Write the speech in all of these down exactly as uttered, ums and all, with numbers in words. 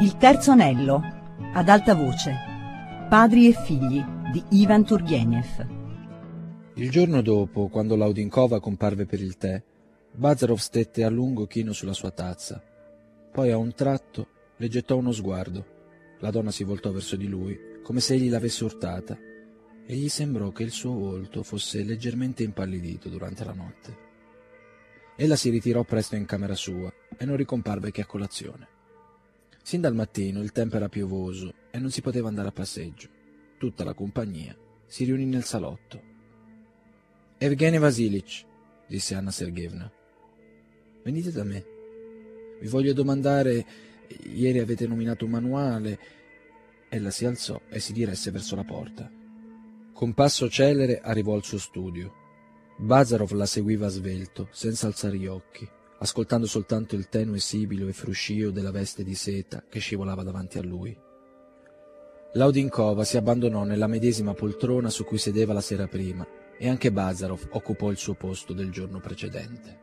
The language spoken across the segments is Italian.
Il terzo anello, ad alta voce, Padri e figli di Ivan Turgenev. Il giorno dopo, quando Laudinkova comparve per il tè, Bazarov stette a lungo chino sulla sua tazza. Poi a un tratto le gettò uno sguardo. La donna si voltò verso di lui, come se egli l'avesse urtata, e gli sembrò che il suo volto fosse leggermente impallidito durante la notte. Ella si ritirò presto in camera sua e non ricomparve che a colazione. Sin dal mattino il tempo era piovoso e non si poteva andare a passeggio. Tutta la compagnia si riunì nel salotto. «Evgeny Vasilic», disse Anna Sergeevna, «venite da me. Vi voglio domandare, ieri avete nominato un manuale». Ella si alzò e si diresse verso la porta. Con passo celere arrivò al suo studio. Bazarov la seguiva svelto, senza alzare gli occhi, ascoltando soltanto il tenue sibilo e fruscio della veste di seta che scivolava davanti a lui. Laudinkova si abbandonò nella medesima poltrona su cui sedeva la sera prima e anche Bazarov occupò il suo posto del giorno precedente.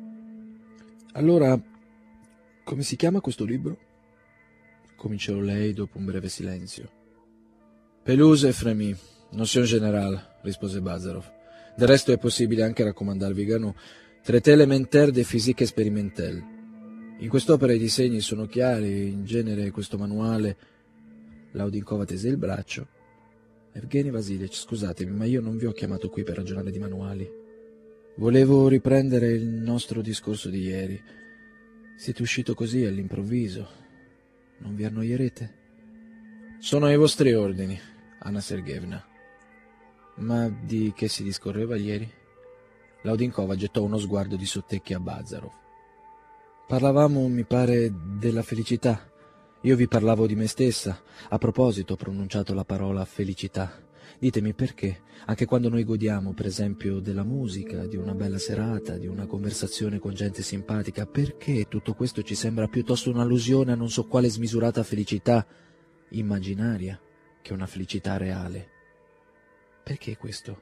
«Allora, come si chiama questo libro?» cominciò lei dopo un breve silenzio. «Pelouse et Frémy, Notion générale», rispose Bazarov. «Del resto è possibile anche raccomandarvi Ganot, Traité élémentaire de physique expérimentale. In quest'opera i disegni sono chiari, in genere questo manuale...» Laudinkova tese il braccio. «Evgeny Vasilic, scusatemi, ma io non vi ho chiamato qui per ragionare di manuali. Volevo riprendere il nostro discorso di ieri. Siete uscito così all'improvviso. Non vi annoierete?» «Sono ai vostri ordini, Anna Sergeevna». «Ma di che si discorreva ieri?» Laudinkova gettò uno sguardo di sottecchi a Bazarov. «Parlavamo, mi pare, della felicità. Io vi parlavo di me stessa. A proposito, ho pronunciato la parola felicità. Ditemi perché, anche quando noi godiamo, per esempio, della musica, di una bella serata, di una conversazione con gente simpatica, perché tutto questo ci sembra piuttosto un'allusione a non so quale smisurata felicità immaginaria che una felicità reale? Perché questo?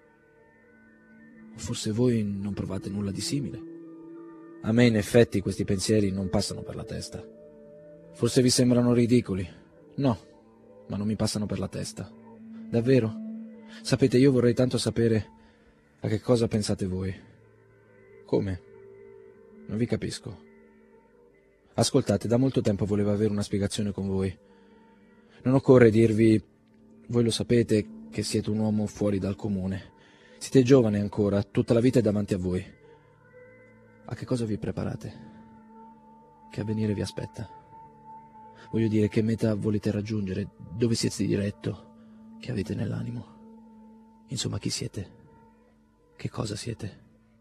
O forse voi non provate nulla di simile? A me, in effetti, questi pensieri non passano per la testa. Forse vi sembrano ridicoli. No, ma non mi passano per la testa. Davvero? Sapete, io vorrei tanto sapere a che cosa pensate voi. Come? Non vi capisco. Ascoltate, da molto tempo volevo avere una spiegazione con voi. Non occorre dirvi, voi lo sapete, che siete un uomo fuori dal comune. Siete giovane ancora, tutta la vita è davanti a voi. A che cosa vi preparate? Che avvenire vi aspetta? Voglio dire, che meta volete raggiungere? Dove siete diretto? Che avete nell'animo? Insomma, chi siete? Che cosa siete?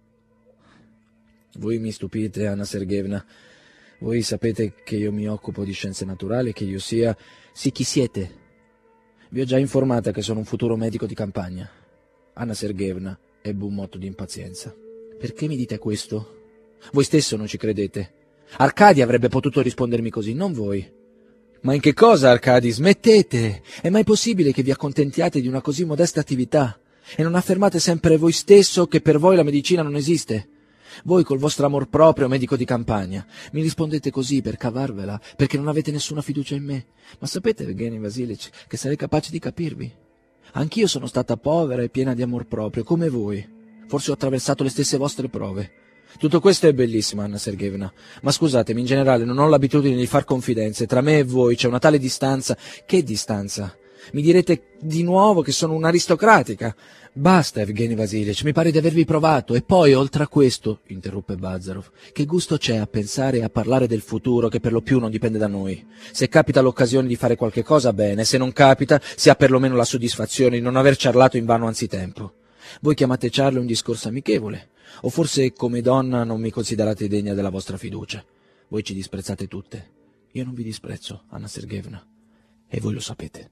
Voi mi stupite, Anna Sergeevna. Voi sapete che io mi occupo di scienze naturali, che io sia... Sì, chi siete? Vi ho già informata che sono un futuro medico di campagna. Anna Sergeevna ebbe un motto di impazienza. Perché mi dite questo? Voi stesso non ci credete. Arkady avrebbe potuto rispondermi così, non voi. Ma in che cosa, Arkady? Smettete! È mai possibile che vi accontentiate di una così modesta attività e non affermate sempre voi stesso che per voi la medicina non esiste? Voi col vostro amor proprio, medico di campagna, mi rispondete così per cavarvela, perché non avete nessuna fiducia in me. Ma sapete, Evgeny Vasilic, che sarei capace di capirvi? Anch'io sono stata povera e piena di amor proprio, come voi. Forse ho attraversato le stesse vostre prove. Tutto questo è bellissimo, Anna Sergeevna, ma scusatemi, in generale non ho l'abitudine di far confidenze. Tra me e voi c'è una tale distanza. Che distanza? Mi direte di nuovo che sono un'aristocratica. Basta, Evgeny Vasilic, mi pare di avervi provato. E poi, oltre a questo, interruppe Bazarov, che gusto c'è a pensare e a parlare del futuro che per lo più non dipende da noi? Se capita l'occasione di fare qualche cosa, bene, se non capita, si ha perlomeno la soddisfazione di non aver ciarlato invano anzitempo. Voi chiamate ciarle un discorso amichevole, o forse come donna non mi considerate degna della vostra fiducia. Voi ci disprezzate tutte. Io non vi disprezzo, Anna Sergeevna, e voi lo sapete.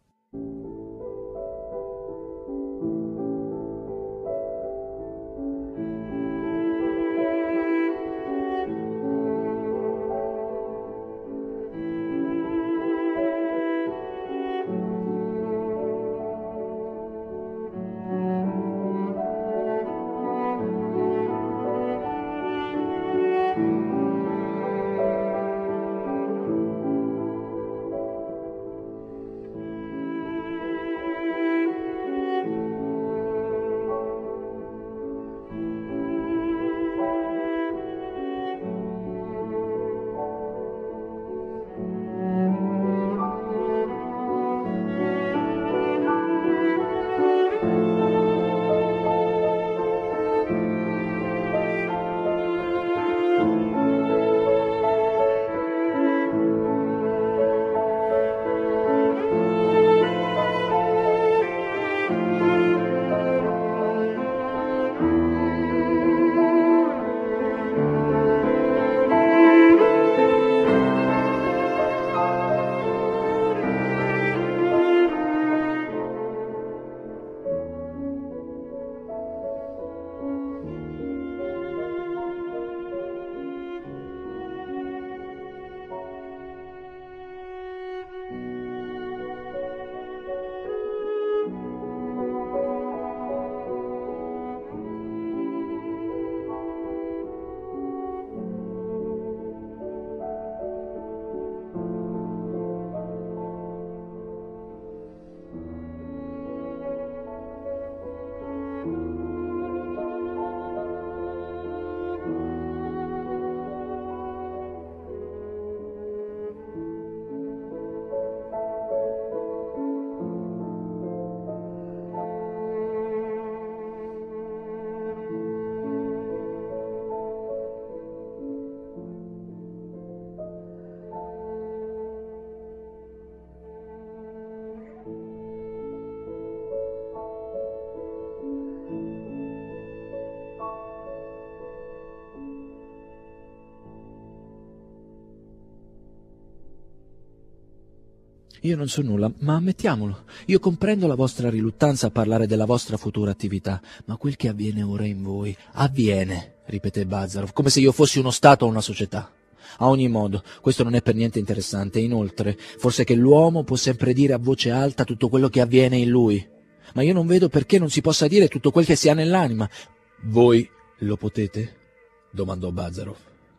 Io non so nulla, ma ammettiamolo. Io comprendo la vostra riluttanza a parlare della vostra futura attività, ma quel che avviene ora in voi avviene, ripeté Bazarov, come se io fossi uno Stato o una società. A ogni modo, questo non è per niente interessante. Inoltre, forse che l'uomo può sempre dire a voce alta tutto quello che avviene in lui. Ma io non vedo perché non si possa dire tutto quel che si ha nell'anima. Voi lo potete? Domandò Bazarov.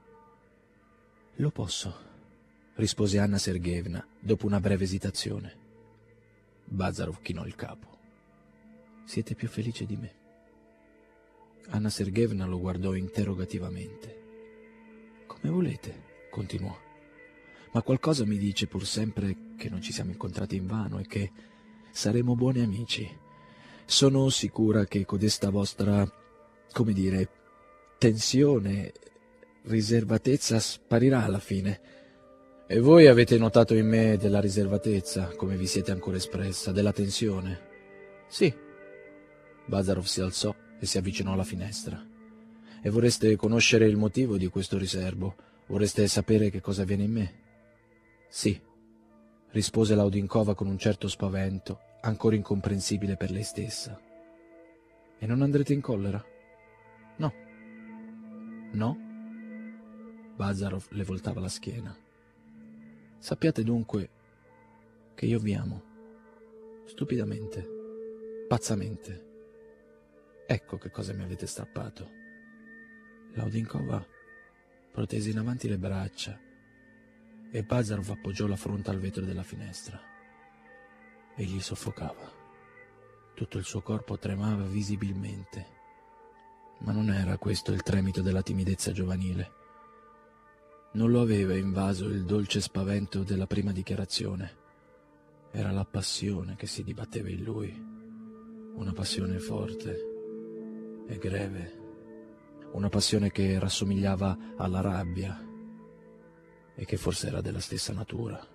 Lo posso, rispose Anna Sergeevna dopo una breve esitazione. Bazarov chinò il capo. Siete più felice di me? Anna Sergeevna lo guardò interrogativamente. Come volete, continuò. Ma qualcosa mi dice pur sempre che non ci siamo incontrati invano e che saremo buoni amici. Sono sicura che codesta vostra, come dire, tensione, riservatezza sparirà alla fine. E voi avete notato in me della riservatezza, come vi siete ancora espressa, della tensione? Sì. Bazarov si alzò e si avvicinò alla finestra. E vorreste conoscere il motivo di questo riserbo? Vorreste sapere che cosa avviene in me? Sì, rispose Laudinkova con un certo spavento, ancora incomprensibile per lei stessa. E non andrete in collera? No. No? Bazarov le voltava la schiena. Sappiate dunque che io vi amo. Stupidamente. Pazzamente. Ecco che cosa mi avete strappato. Laudinkova protese in avanti le braccia e Bazarov appoggiò la fronte al vetro della finestra. Egli soffocava. Tutto il suo corpo tremava visibilmente. Ma non era questo il tremito della timidezza giovanile. Non lo aveva invaso il dolce spavento della prima dichiarazione. Era la passione che si dibatteva in lui. Una passione forte e greve. Una passione che rassomigliava alla rabbia e che forse era della stessa natura.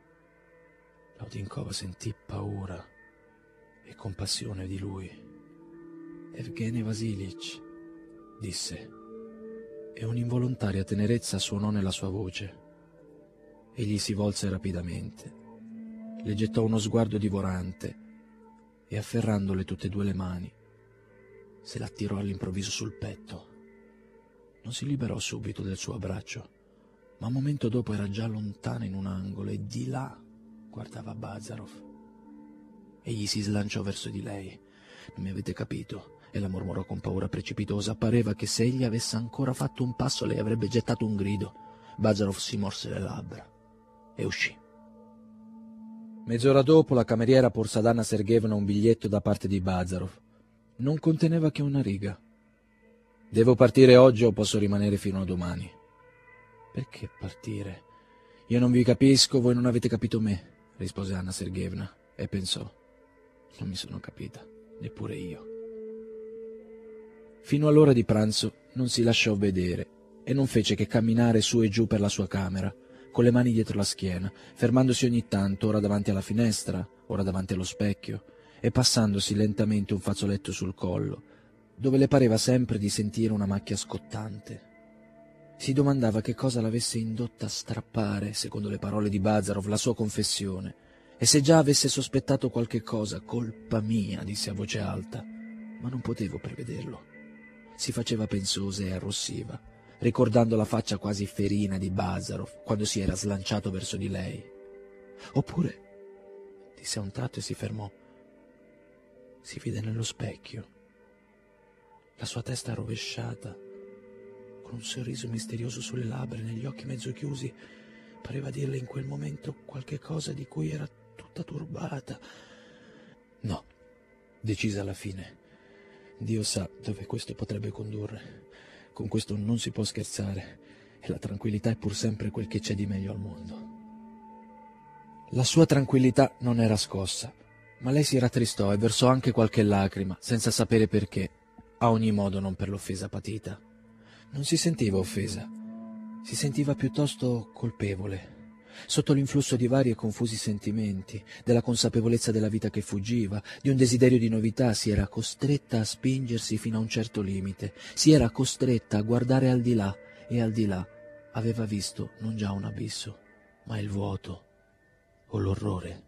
Laudinkova sentì paura e compassione di lui. Evgeny Vasilic, disse, e un'involontaria tenerezza suonò nella sua voce. Egli si volse rapidamente, le gettò uno sguardo divorante e, afferrandole tutte e due le mani, se la tirò all'improvviso sul petto. Non si liberò subito del suo abbraccio, ma un momento dopo era già lontana in un angolo e di là guardava Bazarov. Egli si slanciò verso di lei. Non mi avete capito? E la mormorò con paura precipitosa. Pareva che se egli avesse ancora fatto un passo lei avrebbe gettato un grido. Bazarov si morse le labbra e uscì. Mezz'ora dopo la cameriera porse ad Anna Sergeevna un biglietto da parte di Bazarov. Non conteneva che una riga. Devo partire oggi o posso rimanere fino a domani? Perché partire? Io non vi capisco, voi non avete capito me, rispose Anna Sergeevna e pensò. Non mi sono capita, neppure io. Fino all'ora di pranzo non si lasciò vedere e non fece che camminare su e giù per la sua camera, con le mani dietro la schiena, fermandosi ogni tanto, ora davanti alla finestra, ora davanti allo specchio, e passandosi lentamente un fazzoletto sul collo, dove le pareva sempre di sentire una macchia scottante. Si domandava che cosa l'avesse indotta a strappare, secondo le parole di Bazarov, la sua confessione, e se già avesse sospettato qualche cosa. Colpa mia, disse a voce alta, ma non potevo prevederlo. Si faceva pensosa e arrossiva, ricordando la faccia quasi ferina di Bazarov quando si era slanciato verso di lei. Oppure, disse a un tratto e si fermò, si vide nello specchio. La sua testa rovesciata, con un sorriso misterioso sulle labbra e negli occhi mezzo chiusi, pareva dirle in quel momento qualche cosa di cui era tutta turbata. No, decise alla fine. Dio sa dove questo potrebbe condurre. Con questo non si può scherzare e la tranquillità è pur sempre quel che c'è di meglio al mondo. La sua tranquillità non era scossa, ma lei si rattristò e versò anche qualche lacrima, senza sapere perché, a ogni modo non per l'offesa patita. Non si sentiva offesa, si sentiva piuttosto colpevole, sotto l'influsso di vari e confusi sentimenti, della consapevolezza della vita che fuggiva, di un desiderio di novità. Si era costretta a spingersi fino a un certo limite, si era costretta a guardare al di là, e al di là aveva visto non già un abisso, ma il vuoto, o l'orrore?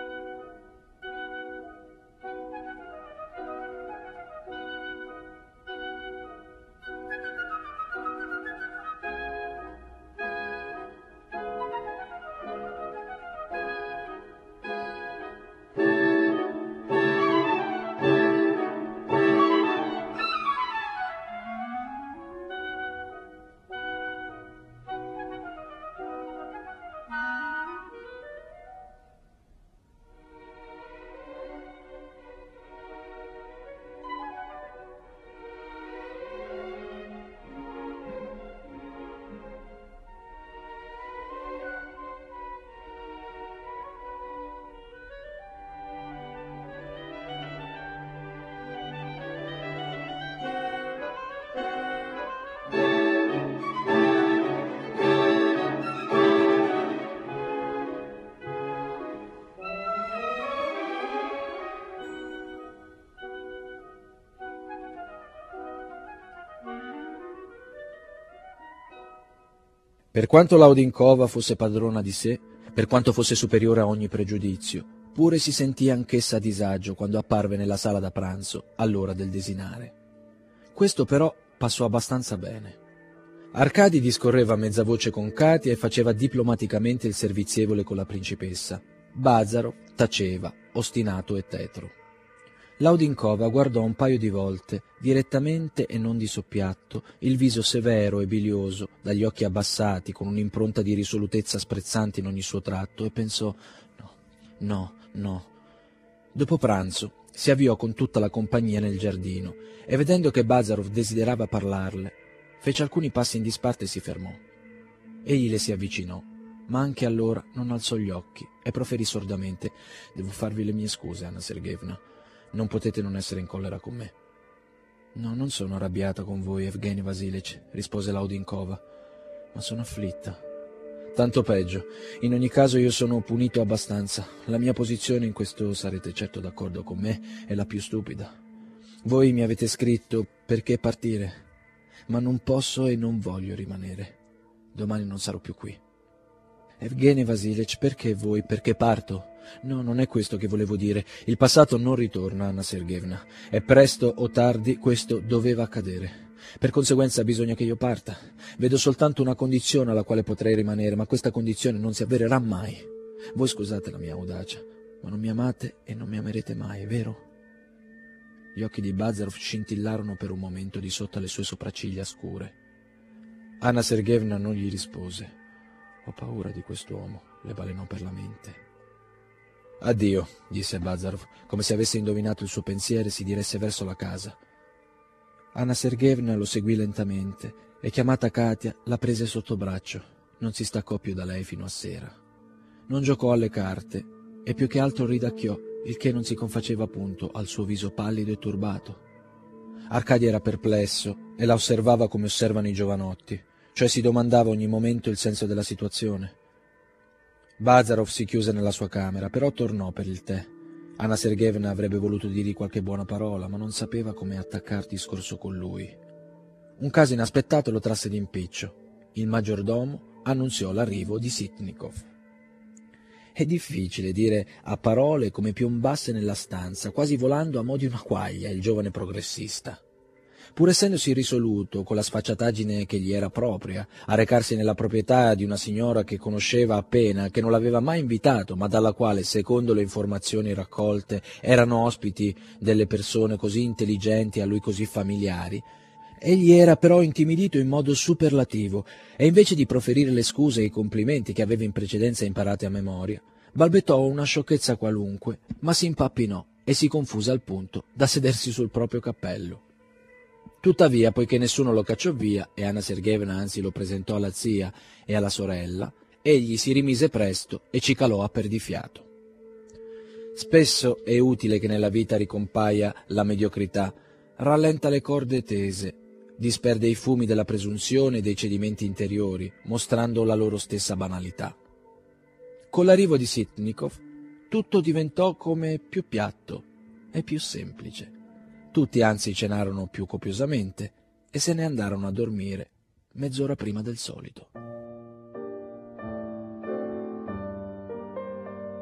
Per quanto Laudinkova fosse padrona di sé, per quanto fosse superiore a ogni pregiudizio, pure si sentì anch'essa a disagio quando apparve nella sala da pranzo all'ora del desinare. Questo però passò abbastanza bene. Arcadi discorreva a mezza voce con Katia e faceva diplomaticamente il servizievole con la principessa. Bazarov taceva, ostinato e tetro. Laudinkova guardò un paio di volte, direttamente e non di soppiatto, il viso severo e bilioso, dagli occhi abbassati, con un'impronta di risolutezza sprezzante in ogni suo tratto, e pensò «no, no, no». Dopo pranzo si avviò con tutta la compagnia nel giardino e, vedendo che Bazarov desiderava parlarle, fece alcuni passi in disparte e si fermò. Egli le si avvicinò, ma anche allora non alzò gli occhi e proferì sordamente «Devo farvi le mie scuse, Anna Sergeevna. Non potete non essere in collera con me». «No, non sono arrabbiata con voi, Evgeny Vasilic», rispose Laudinkova, «ma sono afflitta». «Tanto peggio. In ogni caso io sono punito abbastanza. La mia posizione in questo, sarete certo d'accordo con me, è la più stupida. Voi mi avete scritto perché partire, ma non posso e non voglio rimanere. Domani non sarò più qui». «Evgeny Vasilic, perché voi? Perché parto?» «No, non è questo che volevo dire. Il passato non ritorna, Anna Sergeevna. E presto o tardi questo doveva accadere. Per conseguenza bisogna che io parta. Vedo soltanto una condizione alla quale potrei rimanere, ma questa condizione non si avvererà mai. Voi scusate la mia audacia, ma non mi amate e non mi amerete mai, vero?» Gli occhi di Bazarov scintillarono per un momento di sotto alle sue sopracciglia scure. Anna Sergeevna non gli rispose. «Ho paura di quest'uomo», le balenò per la mente. «Addio», disse Bazarov, come se avesse indovinato il suo pensiero e si diresse verso la casa. Anna Sergeevna lo seguì lentamente e, chiamata Katia, la prese sotto braccio. Non si staccò più da lei fino a sera. Non giocò alle carte e più che altro ridacchiò, il che non si confaceva punto al suo viso pallido e turbato. Arcadi era perplesso e la osservava come osservano i giovanotti, cioè si domandava ogni momento il senso della situazione. Bazarov si chiuse nella sua camera, però tornò per il tè. Anna Sergeevna avrebbe voluto dirgli qualche buona parola, ma non sapeva come attaccar discorso con lui. Un caso inaspettato lo trasse d'impiccio. Il maggiordomo annunziò l'arrivo di Sitnikov. È difficile dire a parole come piombasse nella stanza, quasi volando a mo' di una quaglia, il giovane progressista. Pur essendosi risoluto, con la sfacciataggine che gli era propria, a recarsi nella proprietà di una signora che conosceva appena, che non l'aveva mai invitato, ma dalla quale, secondo le informazioni raccolte, erano ospiti delle persone così intelligenti e a lui così familiari, egli era però intimidito in modo superlativo e, invece di proferire le scuse e i complimenti che aveva in precedenza imparati a memoria, balbettò una sciocchezza qualunque, ma si impappinò e si confuse al punto da sedersi sul proprio cappello. Tuttavia, poiché nessuno lo cacciò via, e Anna Sergeevna anzi lo presentò alla zia e alla sorella, egli si rimise presto e ci calò a perdifiato. Spesso è utile che nella vita ricompaia la mediocrità, rallenta le corde tese, disperde i fumi della presunzione e dei cedimenti interiori, mostrando la loro stessa banalità. Con l'arrivo di Sitnikov tutto diventò come più piatto e più semplice. Tutti anzi cenarono più copiosamente e se ne andarono a dormire mezz'ora prima del solito.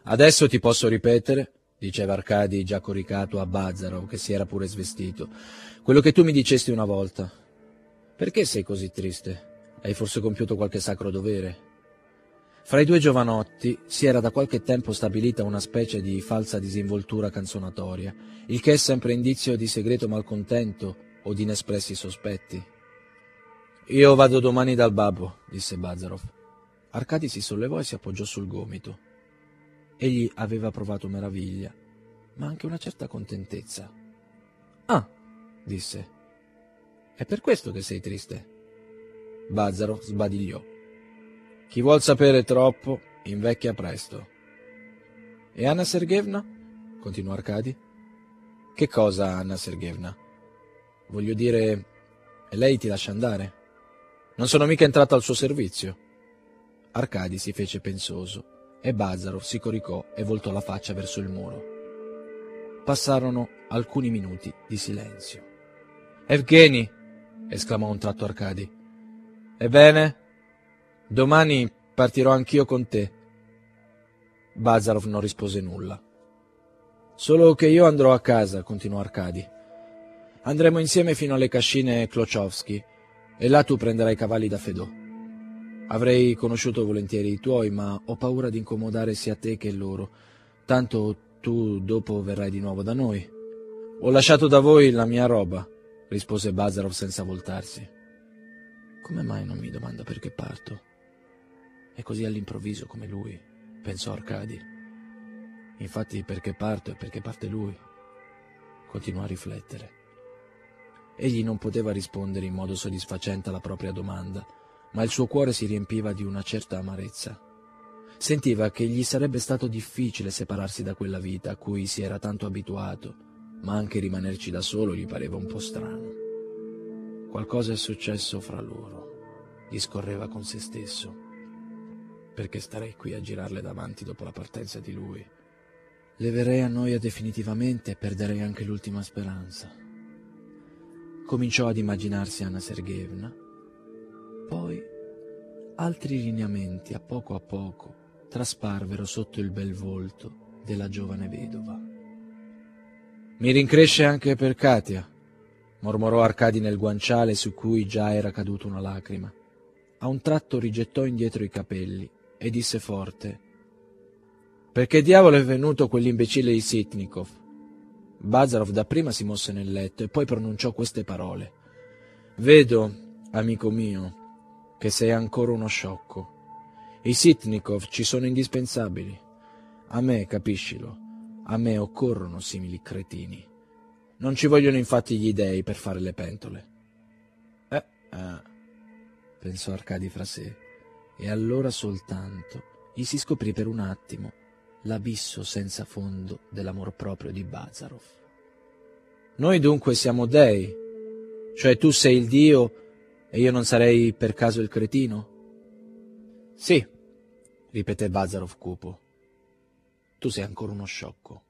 Adesso ti posso ripetere, diceva Arkady già coricato a Bazarov, che si era pure svestito, quello che tu mi dicesti una volta. Perché sei così triste? Hai forse compiuto qualche sacro dovere? Fra i due giovanotti si era da qualche tempo stabilita una specie di falsa disinvoltura canzonatoria, il che è sempre indizio di segreto malcontento o di inespressi sospetti. «Io vado domani dal babbo», disse Bazarov. Arkady si sollevò e si appoggiò sul gomito. Egli aveva provato meraviglia, ma anche una certa contentezza. «Ah», disse, «è per questo che sei triste?» Bazarov sbadigliò. «Chi vuol sapere troppo, invecchia presto». «E Anna Sergeevna?» continuò Arkady. «Che cosa, Anna Sergeevna? Voglio dire, e lei ti lascia andare? Non sono mica entrato al suo servizio». Arkady si fece pensoso e Bazarov si coricò e voltò la faccia verso il muro. Passarono alcuni minuti di silenzio. «Evgeny!» esclamò a un tratto Arkady. «Ebbene? Domani partirò anch'io con te». Bazarov non rispose nulla. «Solo che io andrò a casa», continuò Arkady. «Andremo insieme fino alle cascine Klochovsky e là tu prenderai i cavalli da Fedò. Avrei conosciuto volentieri i tuoi, ma ho paura di incomodare sia te che loro. Tanto tu dopo verrai di nuovo da noi». «Ho lasciato da voi la mia roba», rispose Bazarov senza voltarsi. «Come mai non mi domanda perché parto? È così all'improvviso come lui», pensò Arkady. «Infatti perché parto e perché parte lui», continuò a riflettere. Egli non poteva rispondere in modo soddisfacente alla propria domanda, ma il suo cuore si riempiva di una certa amarezza. Sentiva che gli sarebbe stato difficile separarsi da quella vita a cui si era tanto abituato, ma anche rimanerci da solo gli pareva un po' strano. «Qualcosa è successo fra loro», discorreva con se stesso. «Perché starei qui a girarle davanti dopo la partenza di lui? Leverei a noia definitivamente e perderei anche l'ultima speranza». Cominciò ad immaginarsi Anna Sergeevna. Poi altri lineamenti, a poco a poco, trasparvero sotto il bel volto della giovane vedova. «Mi rincresce anche per Katia», mormorò Arkady nel guanciale su cui già era caduta una lacrima. A un tratto rigettò indietro i capelli e disse forte: «Perché diavolo è venuto quell'imbecille di Sitnikov?» Bazarov dapprima si mosse nel letto e poi pronunciò queste parole: «Vedo, amico mio, che sei ancora uno sciocco. I Sitnikov ci sono indispensabili. A me, capiscilo, a me occorrono simili cretini. Non ci vogliono infatti gli dèi per fare le pentole». Eh, eh, pensò Arkady fra sé, e allora soltanto gli si scoprì per un attimo l'abisso senza fondo dell'amor proprio di Bazarov. «Noi dunque siamo dei? Cioè tu sei il dio e io non sarei per caso il cretino?» «Sì», ripeté Bazarov cupo, «tu sei ancora uno sciocco».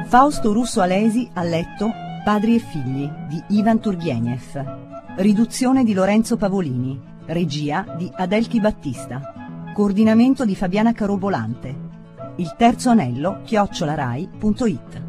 Fausto Russo Alesi a letto Padri e figli di Ivan Turgenev. Riduzione di Lorenzo Pavolini. Regia di Adelchi Battista. Coordinamento di Fabiana Carobolante. Il terzo anello chiocciolarai punto it.